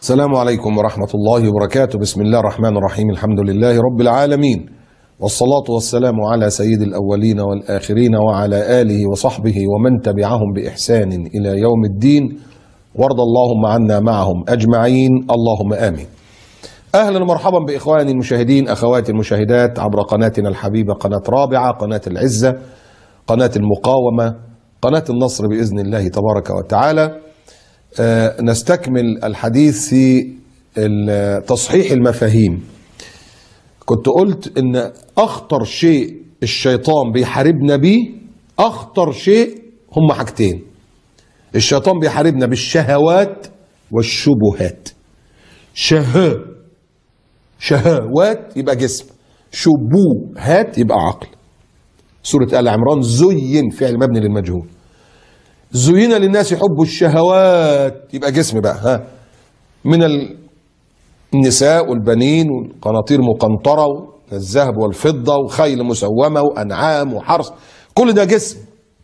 السلام عليكم ورحمة الله وبركاته. بسم الله الرحمن الرحيم. الحمد لله رب العالمين، والصلاة والسلام على سيد الأولين والآخرين وعلى آله وصحبه ومن تبعهم بإحسان إلى يوم الدين، وارض اللهم عنا معهم أجمعين، اللهم آمين. أهلا ومرحبا بإخواني المشاهدين، أخواتي المشاهدات عبر قناتنا الحبيبة، قناة رابعة، قناة العزة، قناة المقاومة، قناة النصر بإذن الله تبارك وتعالى. نستكمل الحديث في تصحيح المفاهيم. كنت قلت ان اخطر شيء الشيطان بيحاربنا بيه، اخطر شيء هم حاجتين. الشيطان بيحاربنا بالشهوات والشبهات. شهوات يبقى جسم، شبهات يبقى عقل. سورة آل عمران زين فعل مبني للمجهول. زين للناس حب الشهوات يبقى جسم بقى، من النساء والبنين والقناطير مقنطرة والذهب والفضة وخيل مسومة وأنعام وحرث، كل ده جسم.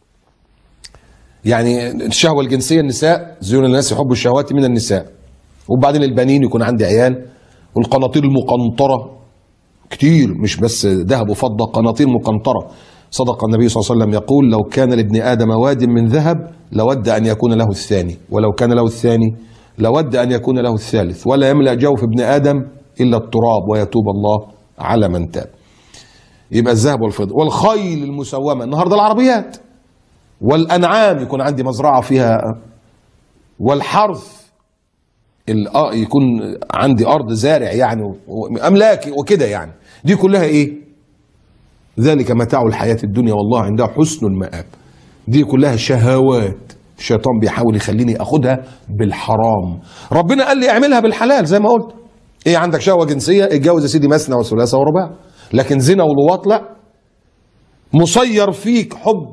يعني الشهوة الجنسية النساء، زين للناس حب الشهوات من النساء، وبعدين البنين يكون عندي عيال، والقناطير المقنطرة كتير، مش بس ذهب وفضة، قناطير مقنطرة. صدق النبي صلى الله عليه وسلم يقول: لو كان لابن آدم واد من ذهب لود أن يكون له الثاني، ولو كان له الثاني لود أن يكون له الثالث، ولا يملأ جوف ابن آدم إلا التراب ويتوب الله على من تاب. يبقى الذهب والفضة والخيل المسومة، النهارده العربيات، والأنعام يكون عندي مزرعة فيها، والحرث يكون عندي أرض زارع يعني أملاكي وكده، يعني دي كلها إيه؟ ذلك متاع الحياة الدنيا والله عنده حسن المآب. دي كلها شهوات الشيطان بيحاول يخليني اخدها بالحرام. ربنا قال لي اعملها بالحلال زي ما قلت. ايه عندك شهوة جنسية؟ اتجوز يا سيدي مثنى وثلاثة ورباع، لكن زنا ولواط لا. مصير فيك حب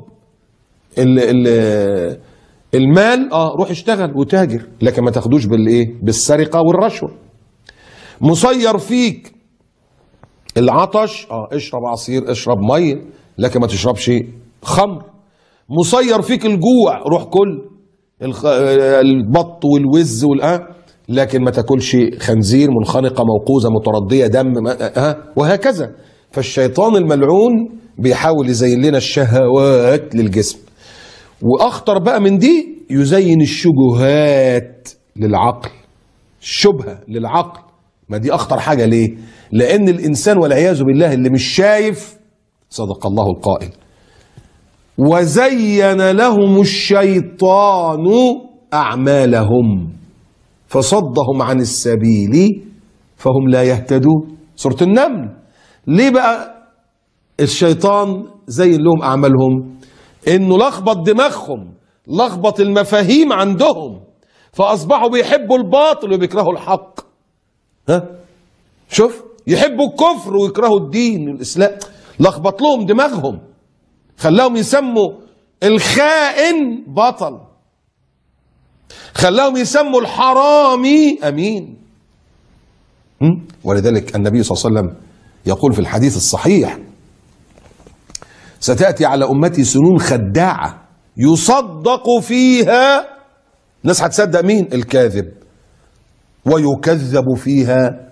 المال، روح اشتغل وتاجر، لكن ما تاخدوش بالايه؟ بالسرقة والرشوة. مصير فيك العطش، اشرب عصير، اشرب ميه، لكن ما تشربش خمر. مصير فيك الجوع، روح كل البط والوز لكن ما تاكلش خنزير، منخنقه موقوذه مترديه دم، وهكذا. فالشيطان الملعون بيحاول يزين لنا الشهوات للجسم. واخطر بقى من دي يزين الشبهات للعقل. الشبهه للعقل، ما دي اخطر حاجه. ليه؟ لان الانسان والعياذ بالله اللي مش شايف، صدق الله القائل: وزين لهم الشيطان اعمالهم فصدهم عن السبيل فهم لا يهتدون. سورة النمل. ليه بقى الشيطان زين لهم اعمالهم؟ انه لخبط دماغهم، لخبط المفاهيم عندهم، فاصبحوا بيحبوا الباطل وبيكرهوا الحق. شوف، يحبوا الكفر ويكرهوا الدين والاسلام. لخبط لهم دماغهم، خلاهم يسموا الخائن بطل، خلاهم يسموا الحرامي امين. ولذلك النبي صلى الله عليه وسلم يقول في الحديث الصحيح: ستأتي على أمتي سنون خداعة يصدق فيها، الناس هتصدق مين؟ الكاذب، ويكذب فيها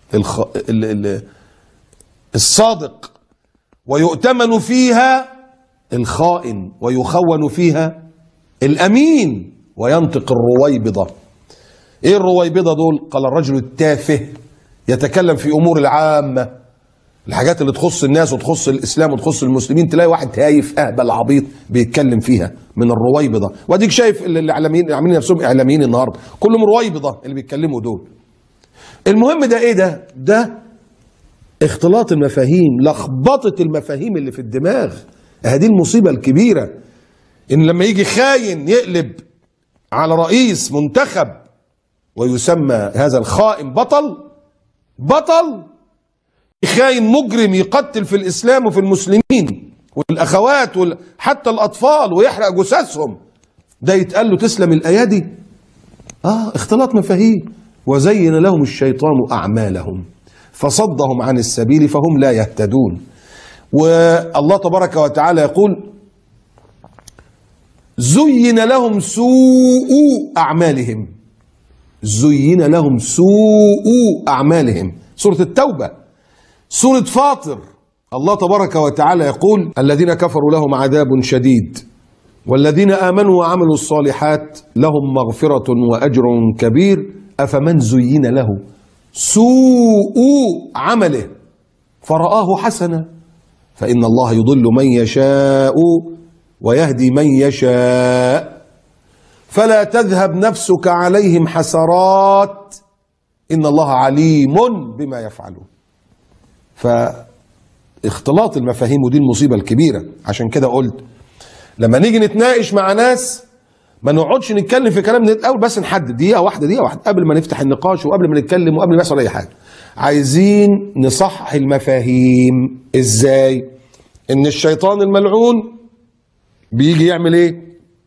الصادق، ويؤتمن فيها الخائن، ويخون فيها الأمين، وينطق الرويبضة. ايه الرويبضة دول؟ قال: الرجل التافه يتكلم في أمور العامة، الحاجات اللي تخص الناس وتخص الإسلام وتخص المسلمين، تلاقي واحد هايف أهبل عبيط بيتكلم فيها، من الرويبضة. واديك شايف الإعلاميين عاملين نفسهم إعلاميين النهارده، كلهم رويبضة اللي بيتكلموا دول. المهم ده ايه؟ ده اختلاط المفاهيم، لخبطة المفاهيم اللي في الدماغ. هذه المصيبة الكبيرة، ان لما يجي خاين يقلب على رئيس منتخب ويسمى هذا الخائن بطل، خاين مجرم يقتل في الإسلام وفي المسلمين والأخوات حتى الأطفال ويحرق جثثهم، ده يتقال له تسلم الأيادي؟ اختلاط مفاهيم. وزين لهم الشيطان أعمالهم فصدهم عن السبيل فهم لا يهتدون. والله تبارك وتعالى يقول: زين لهم سوء أعمالهم. زين لهم سوء أعمالهم. سورة التوبة. سورة فاطر الله تبارك وتعالى يقول الذين كفروا لهم عذاب شديد والذين آمنوا وعملوا الصالحات لهم مغفرة وأجر كبير أفمن زين له سوء عمله فرآه حسنا فإن الله يضل من يشاء ويهدي من يشاء فلا تذهب نفسك عليهم حسرات إن الله عليم بما يفعلون. فاختلاط المفاهيم ودي المصيبة الكبيرة. عشان كده قلت لما نيجي نتناقش مع ناس ما نقعدش نتكلم في كلام الأول، بس نحدد دقيقة واحدة قبل ما نفتح النقاش وقبل ما نتكلم وقبل ما يحصل أي حاجة. عايزين نصحح المفاهيم. إزاي؟ إن الشيطان الملعون بيجي يعمل إيه؟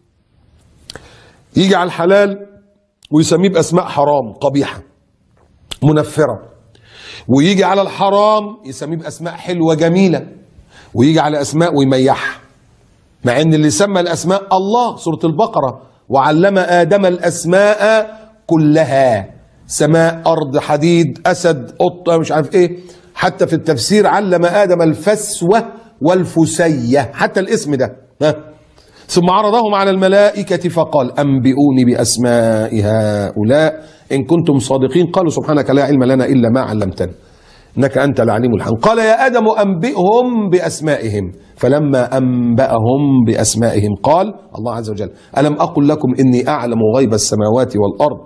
يجي على الحلال ويسميه بأسماء حرام قبيحة منفرة، ويجي على الحرام يسميه بأسماء حلوة جميلة، ويجي على أسماء ويميحها، مع ان اللي سمى الاسماء الله. سورة البقرة وعلم آدم الاسماء كلها، سماء ارض حديد اسد قطة مش عارف ايه. حتى في التفسير علم آدم الفسوة والفسية، حتى الاسم ده. ثم عرضهم على الملائكة فقال أنبئوني بأسماء هؤلاء إن كنتم صادقين قالوا سبحانك لا علم لنا إلا ما علمتنا إنك أنت العليم الحكيم. قال يا آدم أنبئهم بأسمائهم فلما أنبأهم بأسمائهم قال الله عز وجل ألم أقل لكم إني أعلم غيب السماوات والأرض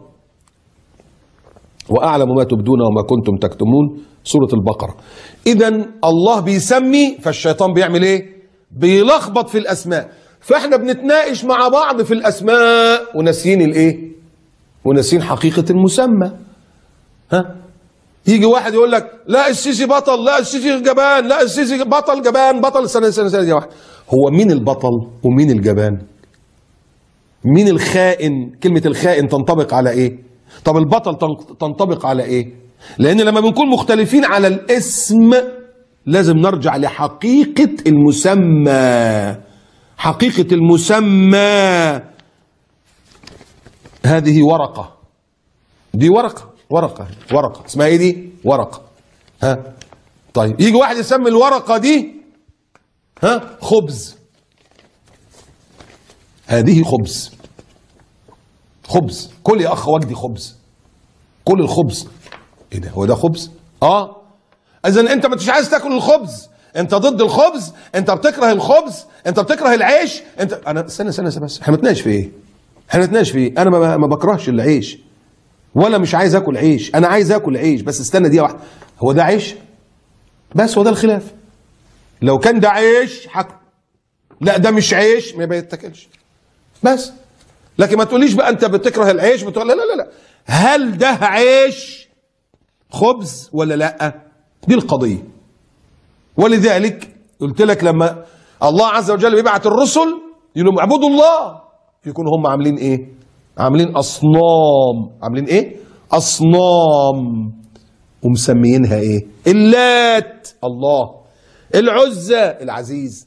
وأعلم ما تبدون وما كنتم تكتمون. سورة البقرة. إذن الله بيسمي، فالشيطان بيعمل إيه؟ بيلخبط في الأسماء. فإحنا بنتناقش مع بعض في الأسماء وناسيين الإيه؟ وناسيين حقيقة المسمى. يجي واحد يقول لك لا السيسي بطل، لا السيسي جبان، لا السيسي بطل جبان، بطل سنة دي واحد. هو مين البطل ومين الجبان؟ مين الخائن؟ كلمة الخائن تنطبق على ايه؟ طب البطل تنطبق على ايه؟ لأن لما بنكون مختلفين على الاسم لازم نرجع لحقيقة المسمى. حقيقة المسمى هذه ورقة، دي ورقة اسمها ايه دي؟ ورقة. طيب يجي واحد يسمي الورقة دي خبز. هذه خبز. كل يا اخ وجدي خبز، كل الخبز. ايه ده؟ هو ده خبز؟ اذا انت ما انتش عايز تاكل الخبز، انت ضد الخبز، انت بتكره الخبز، انت بتكره العيش. انا استنى بس، احنا بنتناقش في ايه؟ انا ما بكرهش العيش ولا مش عايز اكل عيش، انا عايز اكل عيش، بس استنى دي واحده. هو ده عيش؟ بس هو ده الخلاف. لو كان ده عيش حكم، لا ده مش عيش ما بيتاكلش بس. لكن ما تقوليش بقى انت بتكره العيش بتقول لا هل ده عيش خبز ولا لا؟ دي القضيه. ولذلك قلت لك لما الله عز وجل بيبعت الرسل يقولوا اعبدوا الله، يكونوا هم عاملين ايه؟ عاملين اصنام. عاملين ايه؟ اصنام. ومسميينها ايه؟ اللات الله، العزى العزيز،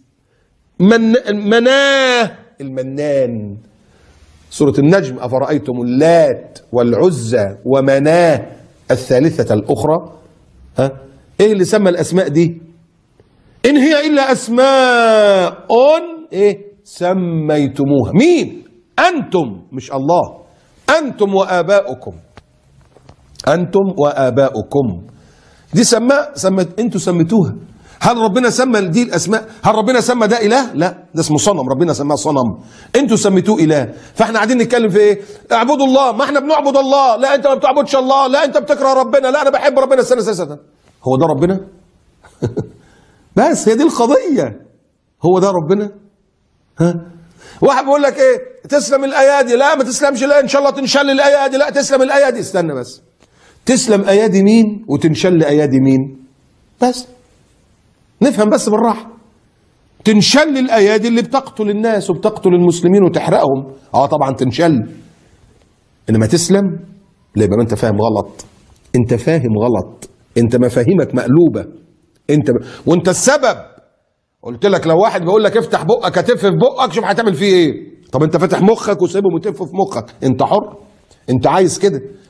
مناه المنان. سورة النجم أفرأيتم اللات والعزى ومناه الثالثة الأخرى. ايه اللي سمى الأسماء دي؟ إن هي إلا أسماء ايه سميتموها. مين؟ أنتم، مش الله. أنتم وآباؤكم، أنتم وآباؤكم. دي أنتوا سميتوها. هل ربنا سمى دي الأسماء؟ هل ربنا سمى ده إله؟ لا، ده اسمه صنم، ربنا سماه صنم. أنتوا سميتوه إله. فإحنا قاعدين نتكلم في إيه؟ اعبدوا الله. ما إحنا بنعبد الله. لا أنت ما بتعبدش الله. لا أنت بتكره ربنا. لا أنا بحب ربنا. استنى. هو ده ربنا؟ بس هي دي القضية. هو ده ربنا؟ واحد بيقول لك ايه؟ تسلم الايادي. لا ما تسلمش. لا ان شاء الله تنشل الايادي. لا تسلم الايادي. استنى بس، تسلم ايادي مين وتنشل ايادي مين؟ بس نفهم بس بالراحه. تنشل الايادي اللي بتقتل الناس وبتقتل المسلمين وتحرقهم، طبعا تنشل. انما تسلم لا، يبقى انت فاهم غلط. انت فاهم غلط، انت مفاهيمك مقلوبه. وانت السبب. قلت لك لو واحد بيقول لك افتح بقك هتف في بقك، شوف هتعمل فيه ايه. طب انت فاتح مخك وسايبهم يتفوا في مخك، انت حر، انت عايز كده.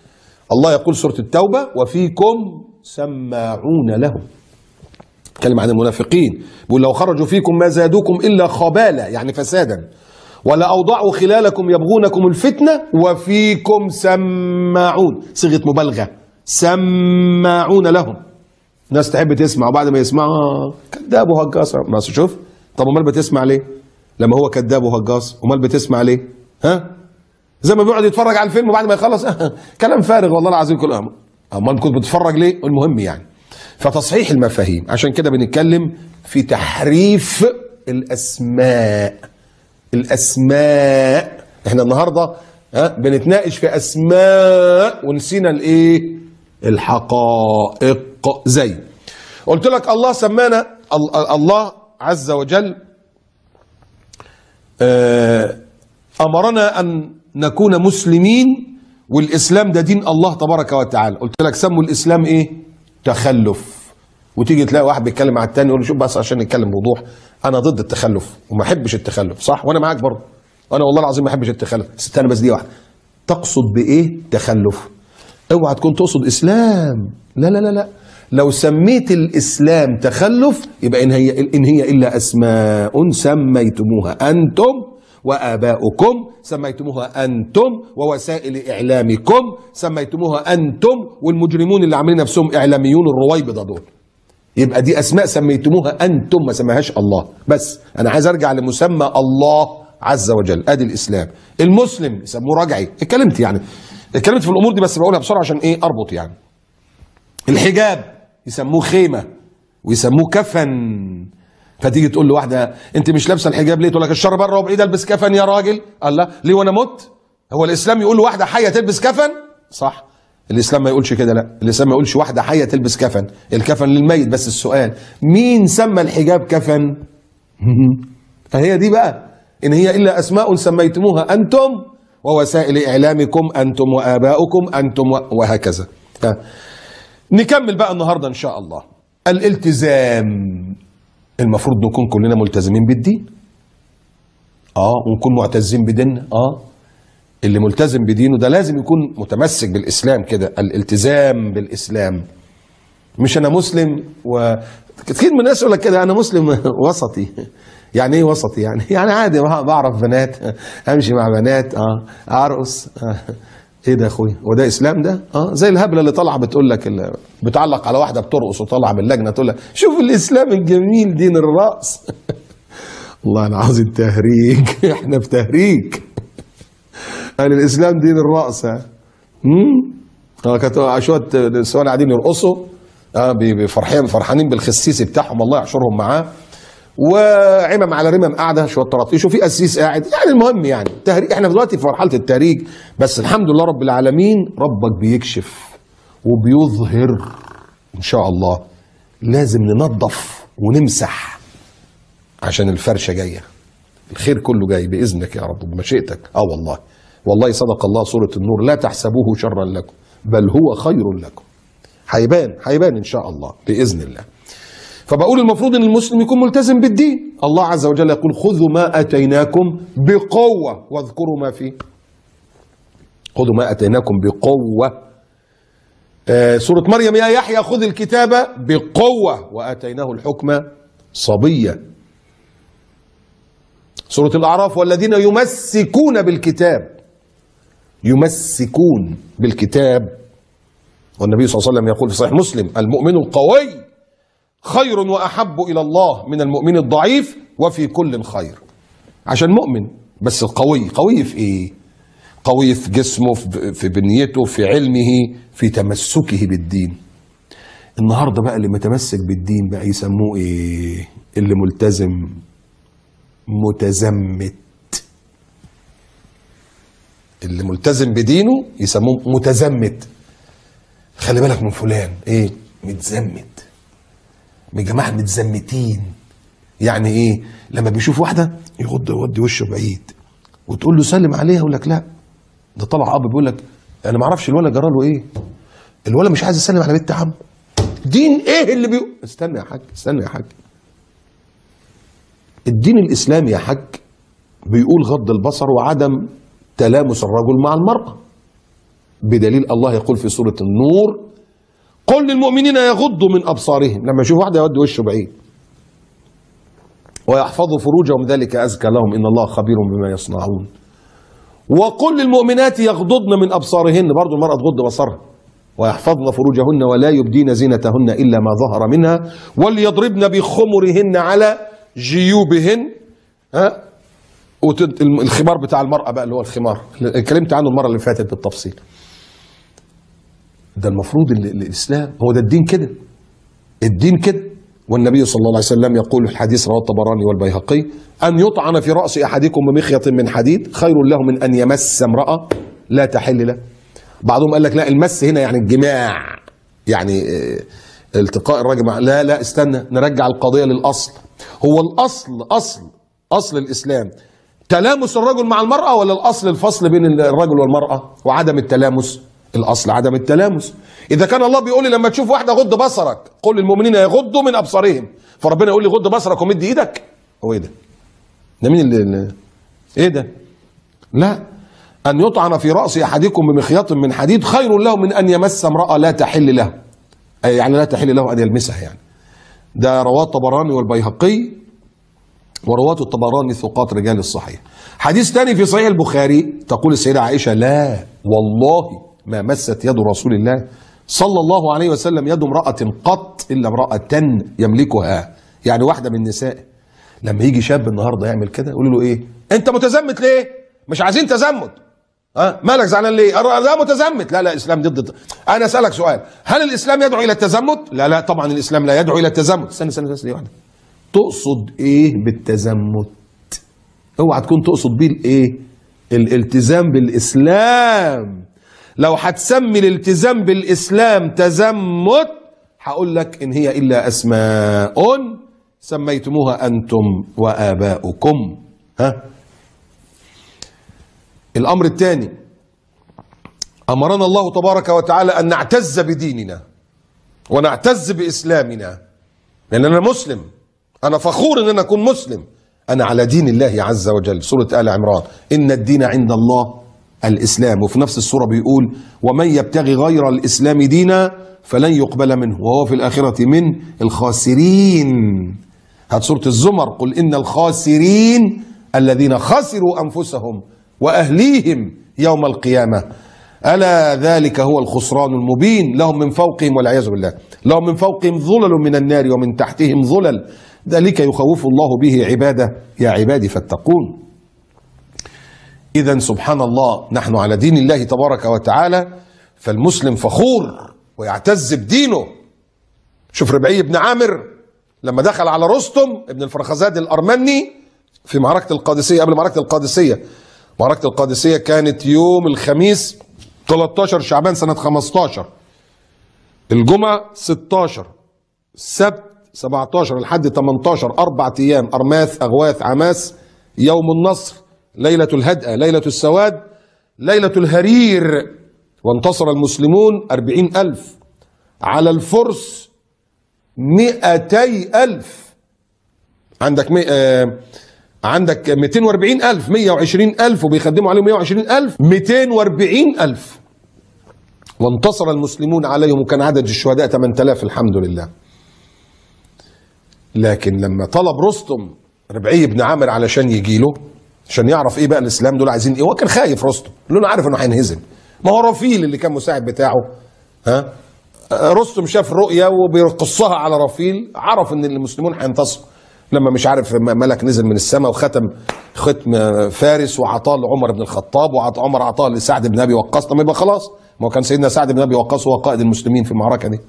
الله يقول سورة التوبة وفيكم سماعون لهم، كلمة عن المنافقين، بيقول لو خرجوا فيكم ما زادوكم إلا خبالا يعني فسادا، ولا أوضعوا خلالكم يبغونكم الفتنة وفيكم سماعون، صيغة مبالغة، سماعون لهم. ناس تحب تسمع وبعد ما يسمعوا كذاب وهجاص. ما شوف، طب امال بتسمع ليه؟ لما هو كذاب وهجاص امال بتسمع ليه؟ ها؟ زي ما بيقعد يتفرج على الفيلم وبعد ما يخلص كلام فارغ والله العظيم كله. امال كنت بتتفرج ليه؟ المهم يعني. فتصحيح المفاهيم، عشان كده بنتكلم في تحريف الاسماء. الاسماء احنا النهارده بنتناقش في اسماء ونسينا الايه؟ الحقائق. زي قلت لك الله سمانا، الله عز وجل امرنا ان نكون مسلمين، والاسلام ده دين الله تبارك وتعالى. قلت لك سموا الاسلام ايه؟ تخلف. وتيجي تلاقي واحد بيتكلم على التاني يقول له شوف بس عشان نتكلم بوضوح، انا ضد التخلف وما احبش التخلف، صح؟ وانا معاك برضه، انا والله العظيم ما احبش التخلف، استنى بس دي واحده. تقصد بايه تخلف؟ اوعى تكون تقصد اسلام، لا لا لا لا. لو سميت الاسلام تخلف يبقى ان هي الا اسماء سميتموها انتم وآباؤكم، سميتموها أنتم ووسائل إعلامكم سميتموها أنتم، والمجرمون اللي عاملين نفسهم إعلاميون الرويبضة دول. يبقى دي أسماء سميتموها أنتم، ما سماهاش الله. بس أنا عايز أرجع لمسمى الله عز وجل. أدي الإسلام. المسلم يسموه رجعي، اتكلمت في الأمور دي بس بقولها بسرعة عشان إيه أربط يعني. الحجاب يسموه خيمة ويسموه كفن. فتيجي تقول لواحده انت مش لابسه الحجاب ليه؟ تقول لك الشر بره وبعيد، البس كفن يا راجل. قال لا ليه وانا مت؟ هو الاسلام يقول واحده حيه تلبس كفن؟ صح، الاسلام ما يقولش كده. لا، الاسلام ما يقولش واحده حيه تلبس كفن، الكفن للميت. بس السؤال مين سمى الحجاب كفن؟ فهي دي بقى، ان هي الا اسماء سميتموها انتم ووسائل اعلامكم انتم واباؤكم انتم وهكذا. نكمل بقى النهارده ان شاء الله. الالتزام، المفروض نكون كلنا ملتزمين بالدين، ونكون معتزين بديننا. اللي ملتزم بدينه ده لازم يكون متمسك بالاسلام كده. الالتزام بالاسلام، مش انا مسلم كتير من الناس يقول لك كده انا مسلم وسطي. يعني ايه وسطي؟ يعني عادي بعرف بنات، امشي مع بنات، ارقص. ايه ده يا اخويا؟ هو ده اسلام ده؟ زي الهبله اللي طالعه بتقول لك بتعلق على واحده بترقص وطالعه من اللجنه تقول لك شوف الاسلام الجميل دين الرقص. والله انا عاوز التهريج. احنا في تهريج. قال الاسلام دين الرقص. كانت شويه النسوان قاعدين يرقصوا، فرحانين بالخسيس بتاعهم الله يحشرهم معاه، وعمم على رمم قاعده شويه طراطيش وفي قسيس قاعد. يعني المهم يعني تهريج. احنا دلوقتي في مرحله التهريج، بس الحمد لله رب العالمين ربك بيكشف وبيظهر ان شاء الله. لازم ننظف ونمسح عشان الفرشه جايه، الخير كله جاي باذنك يا رب بمشيئتك. والله صدق الله سوره النور، لا تحسبوه شرا لكم بل هو خير لكم. هيبان ان شاء الله باذن الله. فبقول المفروض ان المسلم يكون ملتزم بالدين. الله عز وجل يقول خذوا ما اتيناكم بقوه واذكروا ما فيه. خذوا ما اتيناكم بقوه. سوره مريم يا يحيى خذ الكتاب بقوه واتيناه الحكم صبيا. سوره الاعراف والذين يمسكون بالكتاب. يمسكون بالكتاب. والنبي صلى الله عليه وسلم يقول في صحيح مسلم المؤمن القوي خير وأحب إلى الله من المؤمن الضعيف وفي كل خير. عشان مؤمن بس القوي. قوي في إيه؟ قوي في جسمه، في بنيته، في علمه، في تمسكه بالدين. النهاردة بقى اللي متمسك بالدين بقى يسموه إيه؟ اللي ملتزم متزمت. اللي ملتزم بدينه يسموه متزمت. خلي بالك من فلان ايه؟ متزمت. من جماعه متزمتين. يعني ايه؟ لما بيشوف واحده يودي وشه بعيد وتقول له سلم عليها يقول لك لا. ده طلع اب بيقول لك انا ما اعرفش الولد جرى له ايه. الولد مش عايز يسلم على بنت عم. دين ايه اللي استنى يا حاج. الدين الاسلامي يا حاج بيقول غض البصر وعدم تلامس الرجل مع المرأة. بدليل الله يقول في سورة النور: قل للمؤمنين يغضوا من أبصارهم. لما يشوف واحدة يودي وشه بعيد. ويحفظوا فروجهم ذلك أزكى لهم إن الله خبير بما يصنعون. وقل للمؤمنات يغضضن من أبصارهن، برضو المرأة تغض بصرها، ويحفظن فروجهن ولا يبدين زينتهن إلا ما ظهر منها وليضربن بخمرهن على جيوبهن. الخمار بتاع المرأة بقى اللي هو الخمار اللي اتكلمت عنه المرة اللي فاتت بالتفصيل. ده المفروض الإسلام هو ده الدين كده، الدين كده. والنبي صلى الله عليه وسلم يقول الحديث رواه الطبراني والبيهقي: أن يطعن في رأس أحدكم بمخيط من حديد خير له من أن يمس امرأة لا تحل له. بعضهم قال لك لا، المس هنا يعني الجماع، يعني التقاء الرجل مع، لا استنى، نرجع القضية للأصل. هو الأصل أصل الإسلام تلامس الرجل مع المرأة، ولا الأصل الفصل بين الرجل والمرأة وعدم التلامس؟ الأصل عدم التلامس. إذا كان الله بيقول لي لما تشوف واحدة غض بصرك، قل للمؤمنين يغضوا من أبصارهم، فربنا يقول لي غض بصرك ومد إيدك؟ هو إيه ده؟ ده مين اللي إيه ده؟ لا، أن يطعن في رأس أحدكم بمخيط من حديد خير له من أن يمس امرأة لا تحل له، يعني لا تحل له أن يلمسها يعني. ده رواه الطبراني والبيهقي، ورواة الطبراني ثقات رجال الصحيح. حديث ثاني في صحيح البخاري تقول السيدة عائشة: لا والله ما مست يد رسول الله صلى الله عليه وسلم يد امرأة قط إلا امرأة يملكها، يعني واحدة من نسائه. لما يجي شاب النهارده يعمل كده يقولوا له: ايه انت متزمت ليه؟ مش عايزين تزمت. مالك زعلان ليه؟ ده متزمت. لا الاسلام ضد. انا اسالك سؤال: هل الاسلام يدعو الى التزمت؟ لا طبعا الاسلام لا يدعو الى التزمت. استنى واحده. تقصد ايه بالتزمت؟ اوعى تكون تقصد بيه الايه؟ الالتزام بالاسلام. لو هتسمي الالتزام بالاسلام تزمت هقول لك ان هي الا اسماء سميتموها انتم واباؤكم. الامر الثاني: امرنا الله تبارك وتعالى ان نعتز بديننا ونعتز باسلامنا، لان انا مسلم، انا فخور ان انا اكون مسلم، انا على دين الله عز وجل. سورة آل عمران: ان الدين عند الله الاسلام. وفي نفس السورة بيقول: ومن يبتغي غير الاسلام دينا فلن يقبل منه وهو في الاخرة من الخاسرين. هات سورة الزمر: قل ان الخاسرين الذين خسروا انفسهم واهليهم يوم القيامة ألا ذلك هو الخسران المبين. لهم من فوقهم، والعياذ بالله، لهم من فوقهم ظلل من النار ومن تحتهم ظلل ذلك يخوف الله به عباده يا عبادي فاتقون. إذن سبحان الله، نحن على دين الله تبارك وتعالى، فالمسلم فخور ويعتز بدينه. شوف ربعي بن عامر لما دخل على رستم ابن الفرخزاد الأرمني في معركة القادسية، قبل معركة القادسية. معركة القادسية كانت يوم الخميس 13 شعبان سنة 15، الجمعة 16، السبت 17 لحد 18، 4 أيام: أرماث، أغواث، عماس، يوم النصر، ليلة الهدأة، ليلة السواد، ليلة الهرير. وانتصر المسلمون 40,000 على الفرس 200,000. عندك 240,000، 120,000 وبيخدموا عليهم 120,000، 240,000. وانتصر المسلمون عليهم، وكان عدد الشهداء 8,000 الحمد لله. لكن لما طلب رستم ربعي بن عامر علشان يجي له عشان يعرف ايه بقى الاسلام دول عايزين ايه، هو كان خايف رستم لانه عارف انه هينهزم. ما هو رفيل اللي كان مساعد بتاعه، رستم شاف رؤيا وبيقصها على رفيل، عرف ان المسلمون هينتصروا. لما مش عارف ملك نزل من السماء وختم ختم فارس وعطاه لعمر بن الخطاب، وعمر عطاه لسعد بن ابي وقاص. طب يبقى خلاص، ما هو كان سيدنا سعد بن ابي وقاص هو قائد المسلمين في المعركه دي.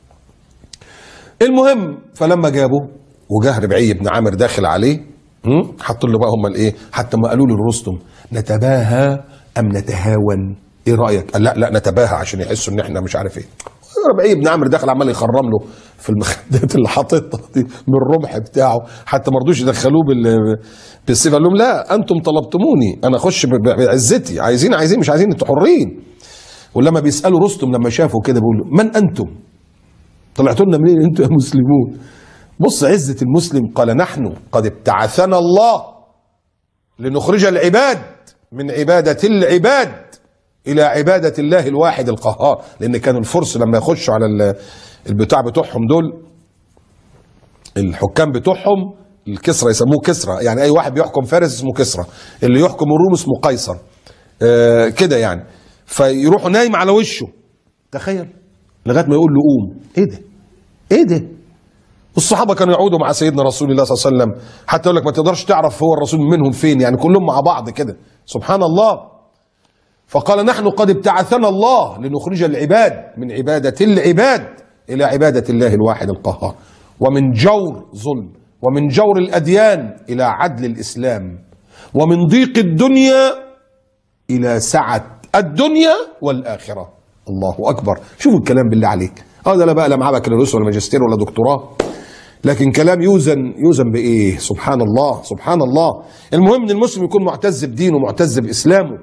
المهم، فلما جابه وجاه ربعي بن عامر داخل عليه، حطوا له بقى هم الايه، حتى ما قالوا له لرستم: نتباهى ام نتهاون؟ ايه رايك؟ قال لا نتباهى عشان يحسوا ان احنا مش عارف ايه. ربعي بن عامر دخل عمال يخرم له في المخدات اللي حاططها دي من الرمح بتاعه، حتى ما رضوش يدخلوه بالسيف. قال لهم: لا انتم طلبتموني، انا اخش بعزتي، عايزين مش عايزين، انتوا حرين. ولما بيسالوا رستم لما شافوا كده بيقولوا: من انتم؟ طلعتوا لنا منين انتوا يا مسلمون؟ بص عزة المسلم، قال: نحن قد ابتعثنا الله لنخرج العباد من عبادة العباد الى عباده الله الواحد القهار. لان كانوا الفرس لما يخشوا على البتاع بتوعهم دول، الحكام بتوعهم الكسرى، يسموه كسرى، يعني اي واحد بيحكم فارس اسمه كسرى، اللي يحكم الروم اسمه قيصر، كده يعني. فيروحوا نايم على وشه، تخيل، لغايه ما يقول له قوم. ايه ده؟ ايه ده؟ الصحابه كانوا يعودوا مع سيدنا رسول الله صلى الله عليه وسلم، حتى يقول لك ما تقدرش تعرف هو الرسول منهم فين، يعني كلهم مع بعض كده، سبحان الله. فقال نحن قد ابتعثنا الله لنخرج العباد من عباده العباد الى عباده الله الواحد القهار، ومن جور ظلم، ومن جور الاديان الى عدل الاسلام، ومن ضيق الدنيا الى سعه الدنيا والاخره. الله اكبر. شوفوا الكلام بالله عليك، هذا لا بقى لا معاه بكالوريوس ولا ماجستير ولا دكتوراه، لكن كلام يوزن بايه؟ سبحان الله سبحان الله. المهم ان المسلم يكون معتز بدينه ومعتز باسلامه.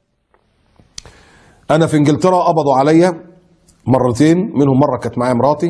انا في انجلترا قبضوا عليا مرتين، منهم مره كانت معايا مراتي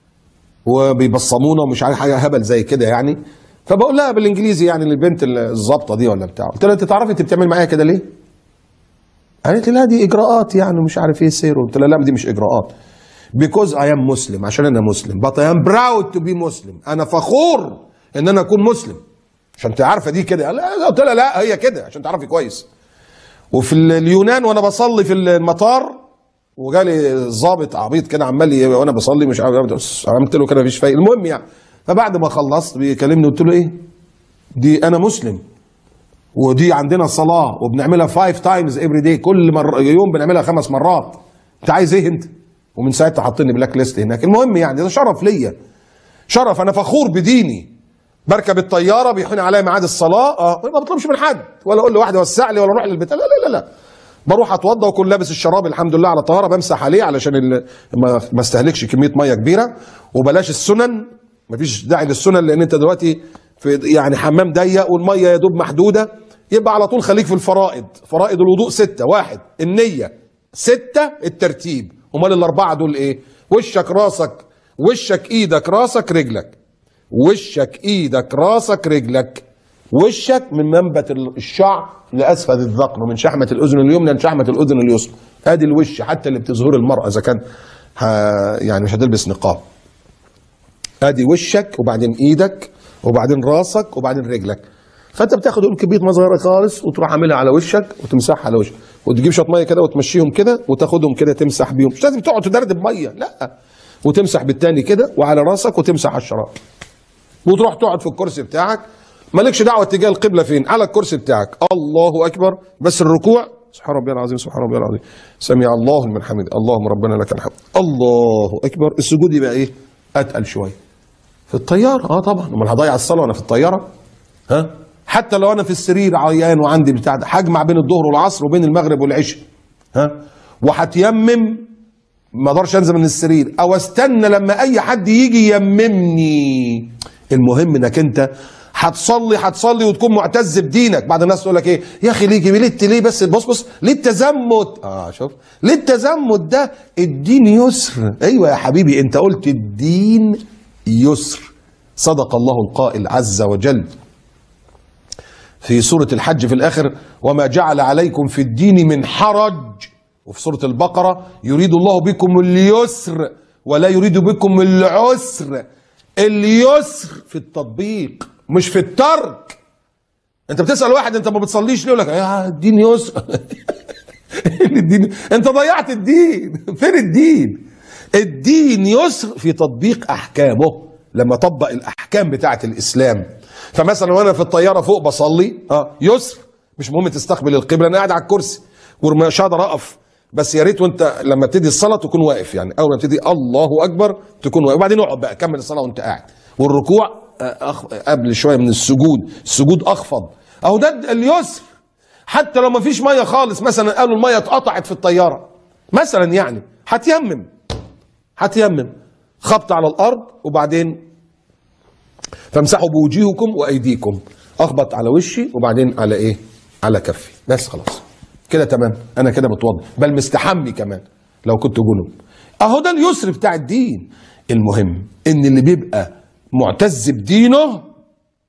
وبيبصمونا ومش عارف حاجه هبل زي كده يعني. فبقول لها بالانجليزي يعني للبنت الظابطه دي ولا بتاع، قلت لها انت تعرفي انت بتعمل معايا كده ليه؟ قالت لي لا دي اجراءات يعني ومش عارف ايه سير. قلت لها لا دي مش اجراءات، because I am مسلم، عشان انا مسلم، but I am proud to be مسلم، انا فخور ان انا اكون مسلم، عشان انت عارفه دي كده. قلت لها لا هي كده عشان تعرفي كويس. وفي اليونان وانا بصلي في المطار، وجالي ضابط عبيط كده عمال وانا بصلي مش عارف، عملت له كده مفيش فايده. المهم يعني، فبعد ما خلصت بيكلمني قلت له ايه دي؟ انا مسلم ودي عندنا صلاه وبنعملها 5 times every day، كل يوم بنعملها 5 مرات، انت عايز ايه انت؟ ومن ساعتها حاطيني بلاك ليست هناك. المهم يعني ده شرف ليا، شرف، انا فخور بديني. بركب الطياره بيحين عليا ميعاد الصلاه، ما بطلبش من حد ولا اقول لواحد وسع لي ولا اروح للبيت، لا لا لا لا، بروح اتوضى واكون لابس الشراب الحمد لله على طهاره، بمسح عليه علشان ما استهلكش كميه ميه كبيره، وبلاش السنن، مفيش داعي للسنن، لان انت دلوقتي في يعني حمام ضيق والميه يا دوب محدوده، يبقى على طول خليك في الفرائض. فرائض الوضوء 6، 1 النيه، 6 الترتيب. امال ال4 دول ايه؟ وشك راسك، وشك ايدك راسك رجلك، وشك ايدك راسك رجلك، وشك من منبت الشعر لاسفل الذقن، ومن شحمه الاذن اليمنى لشحمه الاذن اليسرى. ادي الوش حتى اللي بتظهر المراه اذا كان يعني مش هتلبس نقاب. ادي وشك وبعدين ايدك وبعدين راسك وبعدين رجلك. فانت بتاخد كميه ميه صغيره خالص وتروح عاملها على وشك وتمسحها على وشك، وتجيب شويه ميه كده وتمشيهم كده وتاخدهم كده تمسح بيهم، مش لازم تقعد تدردب ميه، لا، وتمسح بالتاني كده وعلى راسك وتمسح على الشراب، وتروح تقعد في الكرسي بتاعك، مالكش دعوه اتجاه القبله فين، على الكرسي بتاعك، الله اكبر. بس الركوع سبحان ربي العظيم سبحان ربي العظيم سمع الله لمن حمده اللهم ربنا لك الحمد الله اكبر. السجود يبقى ايه؟ اتقل شويه. في الطياره طبعا، امال هضيع الصلاه وانا في الطياره؟ حتى لو انا في السرير عيان وعندي بتاع ده، هجمع بين الظهر والعصر وبين المغرب والعشاء، وهتيمم، ما اقدرش انزل من السرير او استنى لما اي حد يجي ييممني. المهم انك انت هتصلي وتكون معتز بدينك. بعض الناس تقول لك ايه يا اخي ليه بس بص ليه التزمت؟ شوف ليه التزمت ده؟ الدين يسر. ايوه يا حبيبي انت قلت الدين يسر. صدق الله القائل عز وجل في سورة الحج في الآخر: وما جعل عليكم في الدين من حرج. وفي سورة البقرة: يريد الله بكم اليسر ولا يريد بكم العسر. اليسر في التطبيق مش في الترك. انت بتسأل واحد انت ما بتصليش ليه؟ يقول لك الدين يسر. الدين انت ضيعت الدين. فين الدين؟ الدين يسر في تطبيق احكامه، لما طبق الاحكام بتاعه الاسلام. فمثلا وانا في الطياره فوق بصلي يسر، مش مهم تستقبل القبله، انا قاعد على الكرسي ومش هقدر اقف، بس يا ريت وانت لما تبتدي الصلاه تكون واقف، يعني اول ما تبتدي الله اكبر تكون واقف، وبعدين اقعد بقى كمل الصلاه وانت قاعد. والركوع قبل شويه من السجود اخفض. اهو ده اليسر. حتى لو ما فيش ميه خالص، مثلا قالوا الميه اتقطعت في الطياره مثلا، يعني هتيمم خبط على الارض، وبعدين فامسحوا بوجوهكم وايديكم، اخبط على وشي وبعدين على ايه؟ على كفي، بس خلاص كده تمام، انا كده متوضى، بل مستحمي كمان لو كنت جنب. اهو ده اليسر بتاع الدين. المهم ان اللي بيبقى معتز بدينه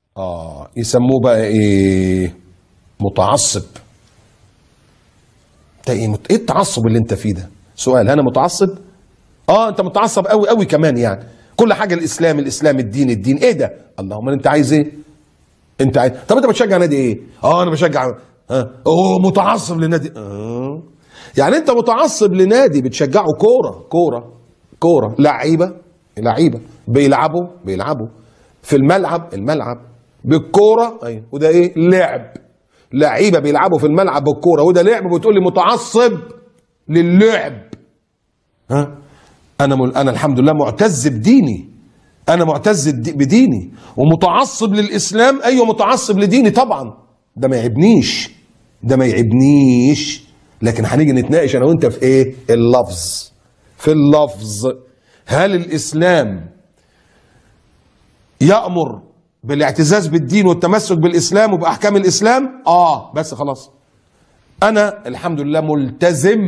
يسموه بقى ايه؟ متعصب. انت ايه التعصب اللي انت فيه ده؟ سؤال، انا متعصب؟ انت متعصب قوي قوي كمان يعني. كل حاجه الاسلام الاسلام، الدين الدين، ايه ده؟ اللهم انت عايز ايه؟ انت عايز، طب انت بتشجع نادي ايه؟ انا بشجع متعصب لنادي. يعني انت متعصب لنادي بتشجعه كوره لعيبه بيلعبوا في الملعب بالكوره. ايوه، وده ايه؟ لعيبه بيلعبوا في الملعب بالكوره، وده لعب، وبتقول لي متعصب للعب. انا الحمد لله معتز بديني، انا معتز بديني ومتعصب للاسلام. ايوه متعصب لديني طبعا، ده ما يعيبنيش. لكن هنيجي نتناقش انا وانت في ايه؟ في اللفظ. هل الاسلام يأمر بالاعتزاز بالدين والتمسك بالاسلام وباحكام الاسلام؟ بس خلاص، انا الحمد لله ملتزم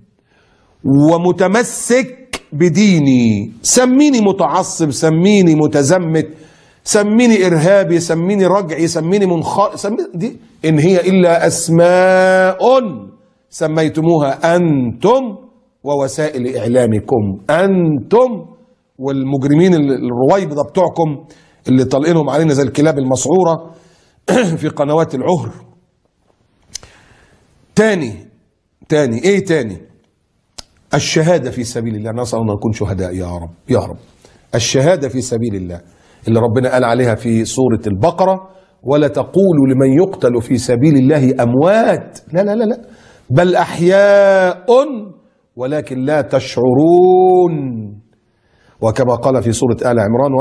ومتمسك بديني. سميني متعصب، سميني متزمت، سميني ارهابي، سميني رجعي، سميني دي ان هي الا اسماء سميتموها انتم ووسائل اعلامكم، انتم والمجرمين الرويبضه بتوعكم اللي طالقينهم علينا زي الكلاب المسعوره في قنوات العهر. تاني ايه تاني؟ الشهاده في سبيل الله. نسال الله ان نكون شهداء يا رب. الشهاده في سبيل الله اللي ربنا قال عليها في سوره البقره: ولا تقولوا لمن يقتل في سبيل الله اموات، لا بل احياء ولكن لا تشعرون. وكما قال في سوره آل عمران: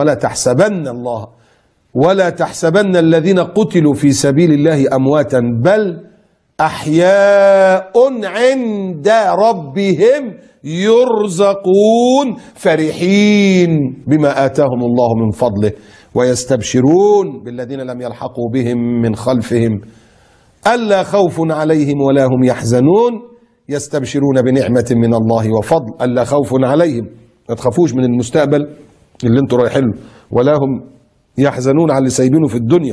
ولا تحسبن الذين قتلوا في سبيل الله امواتا بل احياء عند ربهم يرزقون فرحين بما آتاهم الله من فضله ويستبشرون بالذين لم يلحقوا بهم من خلفهم ألا خوف عليهم ولا هم يحزنون يستبشرون بنعمة من الله وفضل. ألا خوف عليهم، ما تخافوش من المستقبل اللي انتوا رايحين له، ولا هم يحزنون على اللي سايبينه في الدنيا.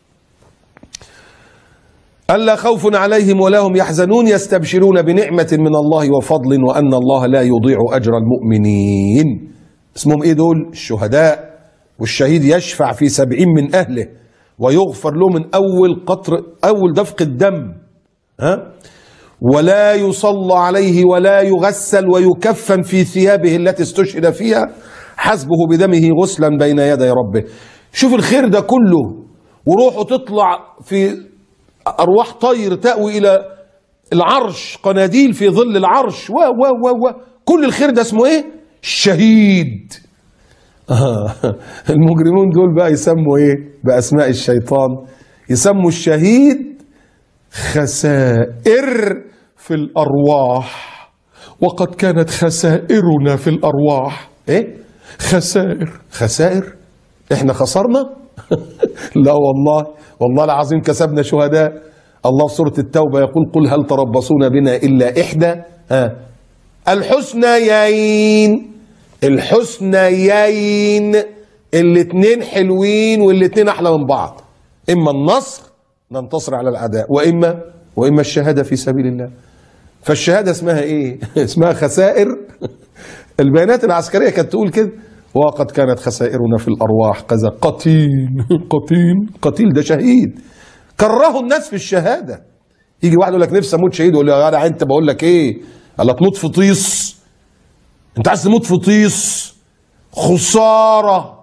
ألا خوف عليهم ولا هم يحزنون يستبشرون بنعمة من الله وفضل وأن الله لا يضيع أجر المؤمنين. اسمهم ايه دول؟ الشهداء. والشهيد يشفع في 70 من أهله ويغفر له من أول دفق الدم، ولا يصلى عليه ولا يغسل ويكفن في ثيابه التي استشهد فيها، حسبه بدمه غسلا بين يدي ربه. شوف الخير ده كله، وروحه تطلع في أرواح طير تأوي إلى العرش، قناديل في ظل العرش، كل الخير ده اسمه ايه؟ الشهيد. المجرمون دول بقى يسموا ايه بأسماء الشيطان؟ يسموا الشهيد خسائر في الأرواح. وقد كانت خسائرنا في الأرواح. ايه؟ خسائر؟ احنا خسرنا؟ لا والله العظيم كسبنا شهداء. الله في سورة التوبة يقول: قل هل تربصون بنا إلا إحدى الحسنيين. الاتنين حلوين والاتنين أحلى من بعض. إما النصر، ننتصر على الأعداء، وإما الشهادة في سبيل الله. فالشهادة اسمها إيه؟ اسمها خسائر. البيانات العسكرية كانت تقول كده: وقد كانت خسائرنا في الأرواح كذا. قتيل ده شهيد. كرهوا الناس في الشهادة. يجي واحد يقول لك نفسي اموت شهيد، يقول له يا جدع انت بقول لك ايه؟ قال لك تموت في طيس. انت عايز تموت في طيس؟ خسارة.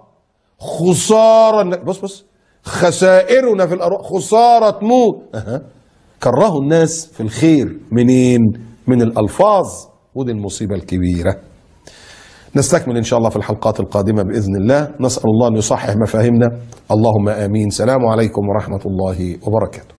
بص خسائرنا في الأرواح، خسارة تموت. كرهوا الناس في الخير. منين؟ من الألفاظ، ودي المصيبة الكبيرة. نستكمل إن شاء الله في الحلقات القادمة بإذن الله. نسأل الله أن يصحح مفاهيمنا. اللهم آمين. سلام عليكم ورحمة الله وبركاته.